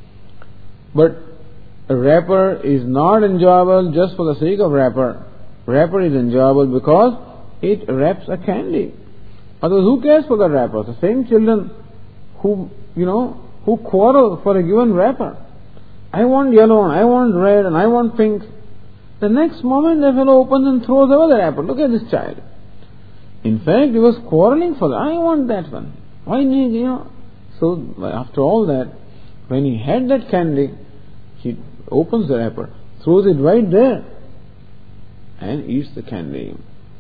But a wrapper is not enjoyable just for the sake of wrapper. Wrapper is enjoyable because it wraps a candy. Otherwise, who cares for the wrapper? The same children who, you know, who quarrel for a given wrapper. I want yellow and I want red and I want pink. The next moment the fellow opens and throws away the wrapper. Look at this child. In fact, he was quarreling for that. I want that one. Why need, you know? So, after all that, when he had that candy, he opens the wrapper, throws it right there, and eats the candy.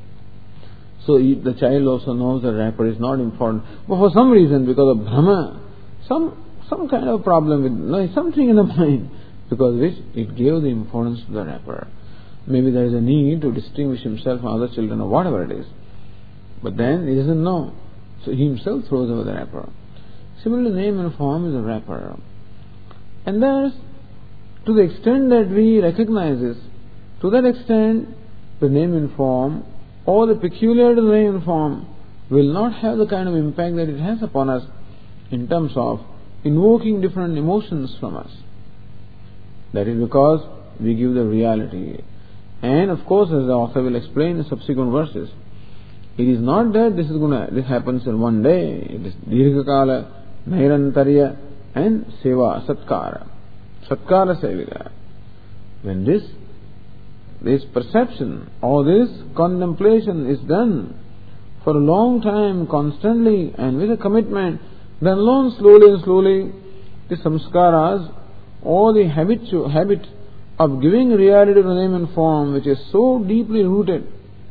So the child also knows the wrapper is not important. But for some reason, because of Brahma, some some kind of problem with no, something in the mind, because which it gave the importance to the wrapper. Maybe there is a need to distinguish himself from other children or whatever it is. But then he doesn't know. So he himself throws away the wrapper. Similarly, name and form is a wrapper. And thus, to the extent that we recognize this, to that extent, the name and form, or the peculiarity of the name and form, will not have the kind of impact that it has upon us in terms of invoking different emotions from us. That is because we give the reality. And of course, as the author will explain in subsequent verses, it is not that this is gonna this happens in one day. It is Dirghakala, Nairantarya, and Seva, Satkara. Satkara Sevika. When this this perception or this contemplation is done for a long time, constantly and with a commitment, then alone slowly and slowly the samskaras or the habit, habit of giving reality to the name and form, which is so deeply rooted,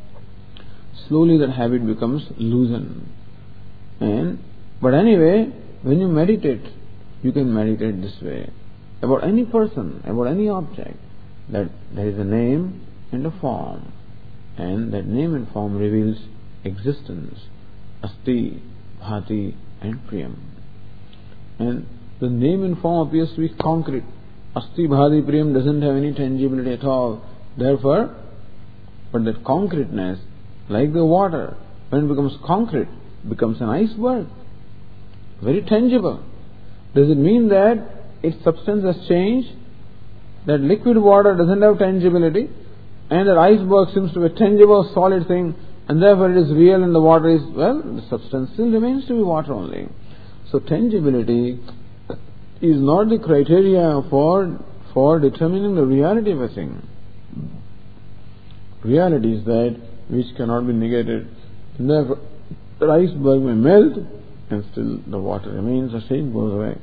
slowly that habit becomes loosened. And but anyway, when you meditate, you can meditate this way. About any person, about any object, that there is a name and a form. And that name and form reveals existence. Asti, Bhati and Priyam. And the name and form appears to be concrete. Asti, Bhati, Priyam doesn't have any tangibility at all. Therefore, but that concreteness, like the water, when it becomes concrete, becomes an iceberg. Very tangible. Does it mean that its substance has changed? That liquid water doesn't have tangibility, and that iceberg seems to be a tangible, solid thing, and therefore it is real and the water is, well, the substance still remains to be water only. So tangibility is not the criteria for, for determining the reality of a thing. Reality is that which cannot be negated. And therefore, the iceberg may melt and still the water remains, the shape goes away.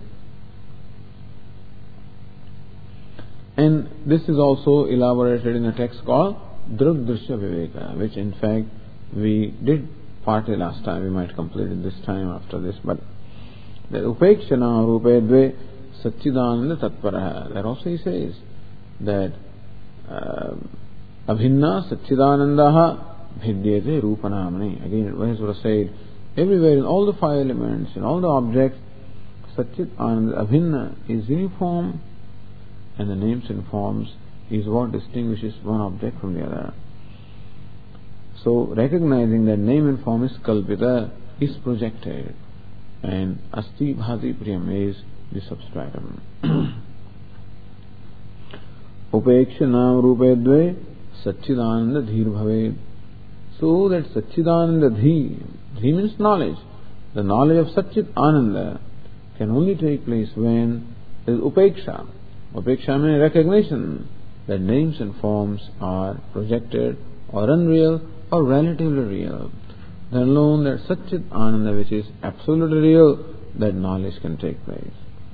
And this is also elaborated in a text called Drug Drishya Viveka, which in fact we did partly last time. We might complete it this time after this. But the Upekshana Rupe Dve Satchidananda Tatparaha. That also he says that uh, Abhinna Satchidanandaha Bhidyate Rupanamani. Again, Maheswara said, everywhere in all the five elements, in all the objects, Satchit Ananda Abhinna is uniform, and the names and forms is what distinguishes one object from the other. So, recognizing that name and form is kalpita, is projected, and Asti Bhati Priyam is the substratum. Upekshana Rupe Dve Satchidananda Dhir Bhaved. So that Satchidananda Dhi, Dhi means knowledge. The knowledge of Satchit Ananda can only take place when there is Upeksha. Upeksha means recognition that names and forms are projected or unreal or relatively real. Then alone that Satchit Ananda, which is absolutely real, that knowledge can take place.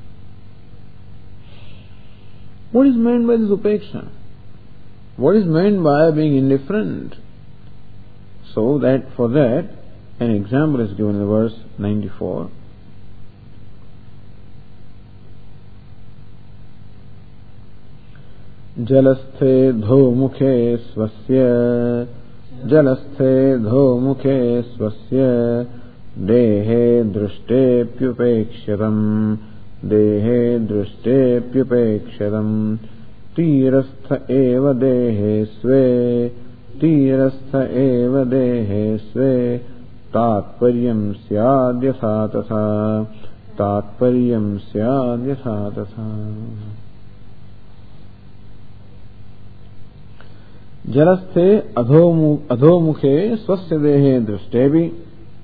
What is meant by this Upeksha? What is meant by being indifferent? So that for that, an example is given in verse ninety-four. Jalasthe dho mukhe swasya Jalasthe dho mukhe swasya Dehe drushtepyupekshatam Dehe drushtepyupekshatam Tirastha eva dehe sve Tirastha eva dehe sve Tatparyam syad yatha tatha. Tatparyam syad yatha tatha. Jarasthe adhomukhe swasya dehe drushtebi.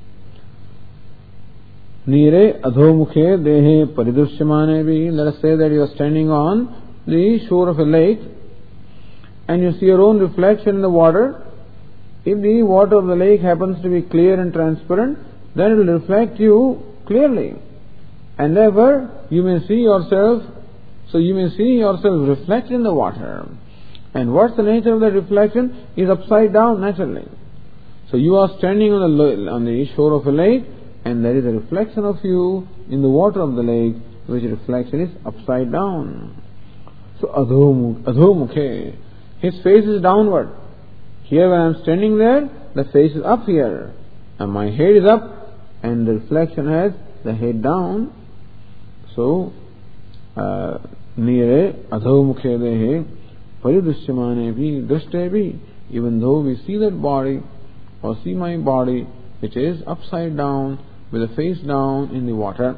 Nire adhomukhe dehe paridrushyamanebhi. Let us say that you are standing on the shore of a lake and you see your own reflection in the water. If the water of the lake happens to be clear and transparent, then it will reflect you clearly. And therefore, you may see yourself, so you may see yourself reflected in the water. And what's the nature of that reflection? Is upside down naturally. So you are standing on the, on the shore of a lake, and there is a reflection of you in the water of the lake, which reflection is upside down. So adhomukhe, his face is downward. Here when I am standing there, the face is up here, and my head is up, and the reflection has the head down. So, nire adhomukhe dehe paridrushyamanebhi drushtebi. Even though we see that body, or see my body, which is upside down, with the face down in the water.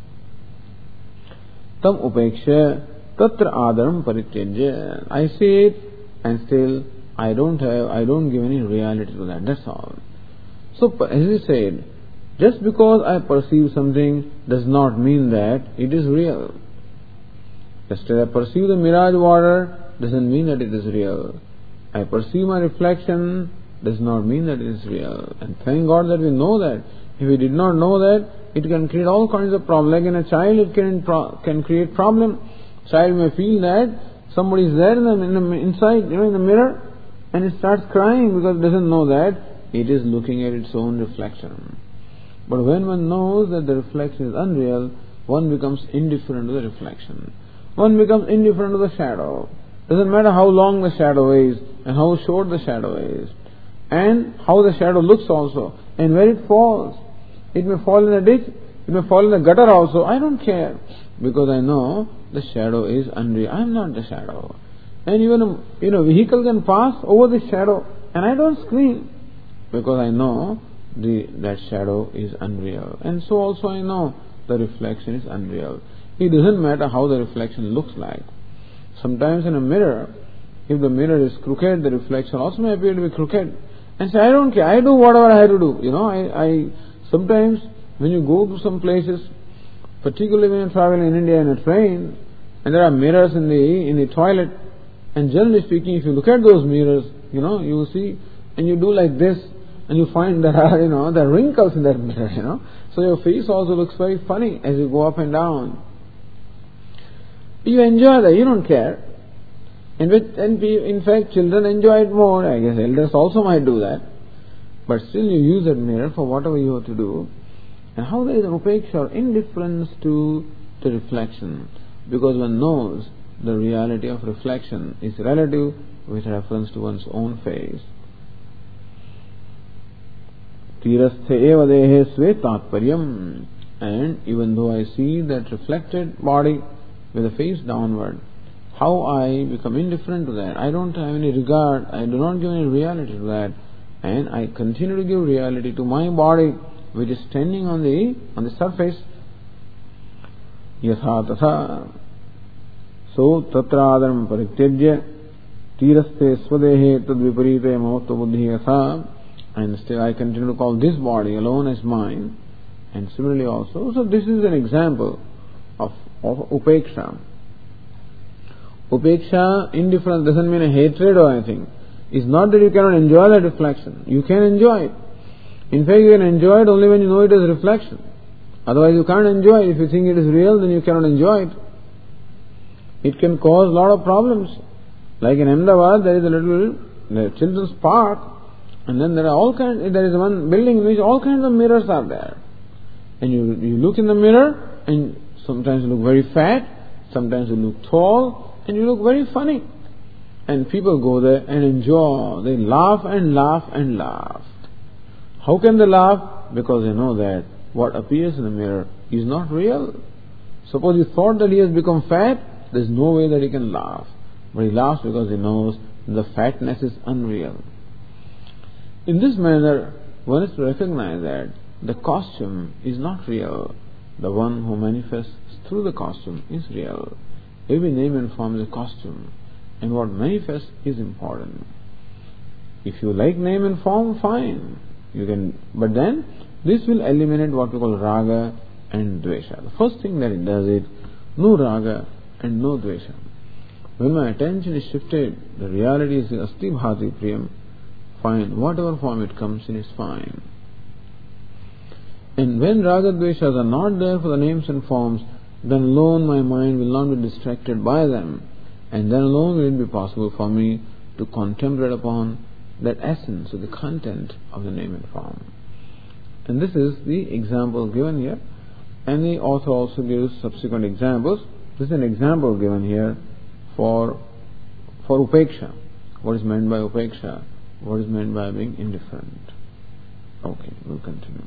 Tam upeksha tatra adaram parityajya. I see it, and still I don't have, I don't give any reality to that. That's all. So, as he said, just because I perceive something does not mean that it is real. Just as I perceive the mirage water doesn't mean that it is real. I perceive my reflection does not mean that it is real. And thank God that we know that. If we did not know that, it can create all kinds of problems. Like in a child, it can pro- can create problem. Child may feel that somebody is there in the, in the inside, you know, in the mirror, and it starts crying because it doesn't know that it is looking at its own reflection. But when one knows that the reflection is unreal, one becomes indifferent to the reflection. One becomes indifferent to the shadow. Doesn't matter how long the shadow is and how short the shadow is, and how the shadow looks also, and where it falls. It may fall in a ditch, it may fall in a gutter also. I don't care, because I know the shadow is unreal. I am not the shadow. And even a you know, vehicle can pass over the shadow, and I don't scream, because I know the that shadow is unreal. And so also I know the reflection is unreal. It doesn't matter how the reflection looks like. Sometimes in a mirror, if the mirror is crooked, the reflection also may appear to be crooked. And say, I don't care, I do whatever I have to do. You know, I, I sometimes when you go to some places, particularly when you travel in India in a train, and there are mirrors in the in the toilet, and generally speaking, if you look at those mirrors, you know, you will see, and you do like this, and you find there are, you know, there are wrinkles in that mirror, you know. So your face also looks very funny as you go up and down. You enjoy that, you don't care. And, with, and in fact, children enjoy it more. I guess elders also might do that. But still you use that mirror for whatever you have to do. And how there is an upeksha or indifference to the reflection. Because one knows the reality of reflection is relative with reference to one's own face. Tirasthe eva dehe sve tatparyam. And even though I see that reflected body with the face downward, how I become indifferent to that. I don't have any regard, I do not give any reality to that, and I continue to give reality to my body which is standing on the on the surface. Yatha tatha. So tatradaram parityajya tiraste swadehe tadviparite mahotva buddhi yatha. And still I continue to call this body alone as mine. And similarly also, so this is an example of, of upeksha. Upeksha, indifference, doesn't mean a hatred or anything. It's not that you cannot enjoy that reflection. You can enjoy it. In fact, you can enjoy it only when you know it is reflection. Otherwise you can't enjoy it. If you think it is real, then you cannot enjoy it. It can cause a lot of problems. Like in Ahmedabad, there is a little uh, children's park, and then there are all kinds, there is one building in which all kinds of mirrors are there. And you, you look in the mirror, and sometimes you look very fat, sometimes you look tall, and you look very funny. And people go there and enjoy. They laugh and laugh and laugh. How can they laugh? Because they know that what appears in the mirror is not real. Suppose you thought that he has become fat, there is no way that he can laugh. But he laughs because he knows the fatness is unreal. In this manner, one is to recognize that the costume is not real. The one who manifests through the costume is real. Every name and form is a costume, and what manifests is important. If you like name and form, fine. You can, but then this will eliminate what we call raga and dvesha. The first thing that it does is no raga and no dvesha. When my attention is shifted, the reality is asti bhati priyam. Fine, whatever form it comes in is fine. And when raga dveshas are not there for the names and forms, then alone my mind will not be distracted by them, and then alone will it be possible for me to contemplate upon that essence or the content of the name and form. And this is the example given here, and the author also gives subsequent examples. This is an example given here for for upeksha. What is meant by upeksha? What is meant by being indifferent? Okay, we'll continue.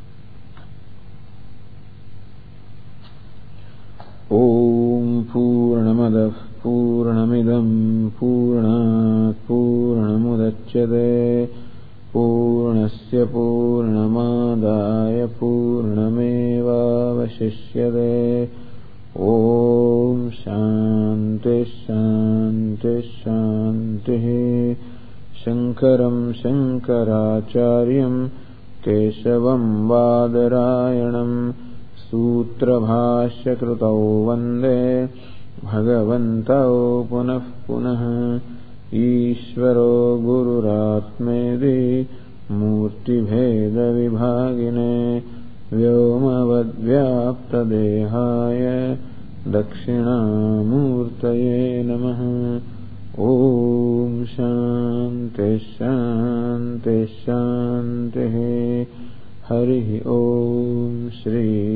Om Purnamadah Purnamidam Purnat Purnamudachyate Purnasya Purnamadaya Purnameva Vashishyate. Om Shanti Shanti Shanti. Shankaram Shankaracharyam Keshavam Badarayanam Sutra Bhashya Krutau Vande Bhagavantau Punah Punah. Ishvaro Gururatmedi Murti Bheda Vibhagine Vyomavad Vyapta Dehaya Dakshina Murtaye Namaha. Om Shanti Shanti Shanti. Hari Om Shri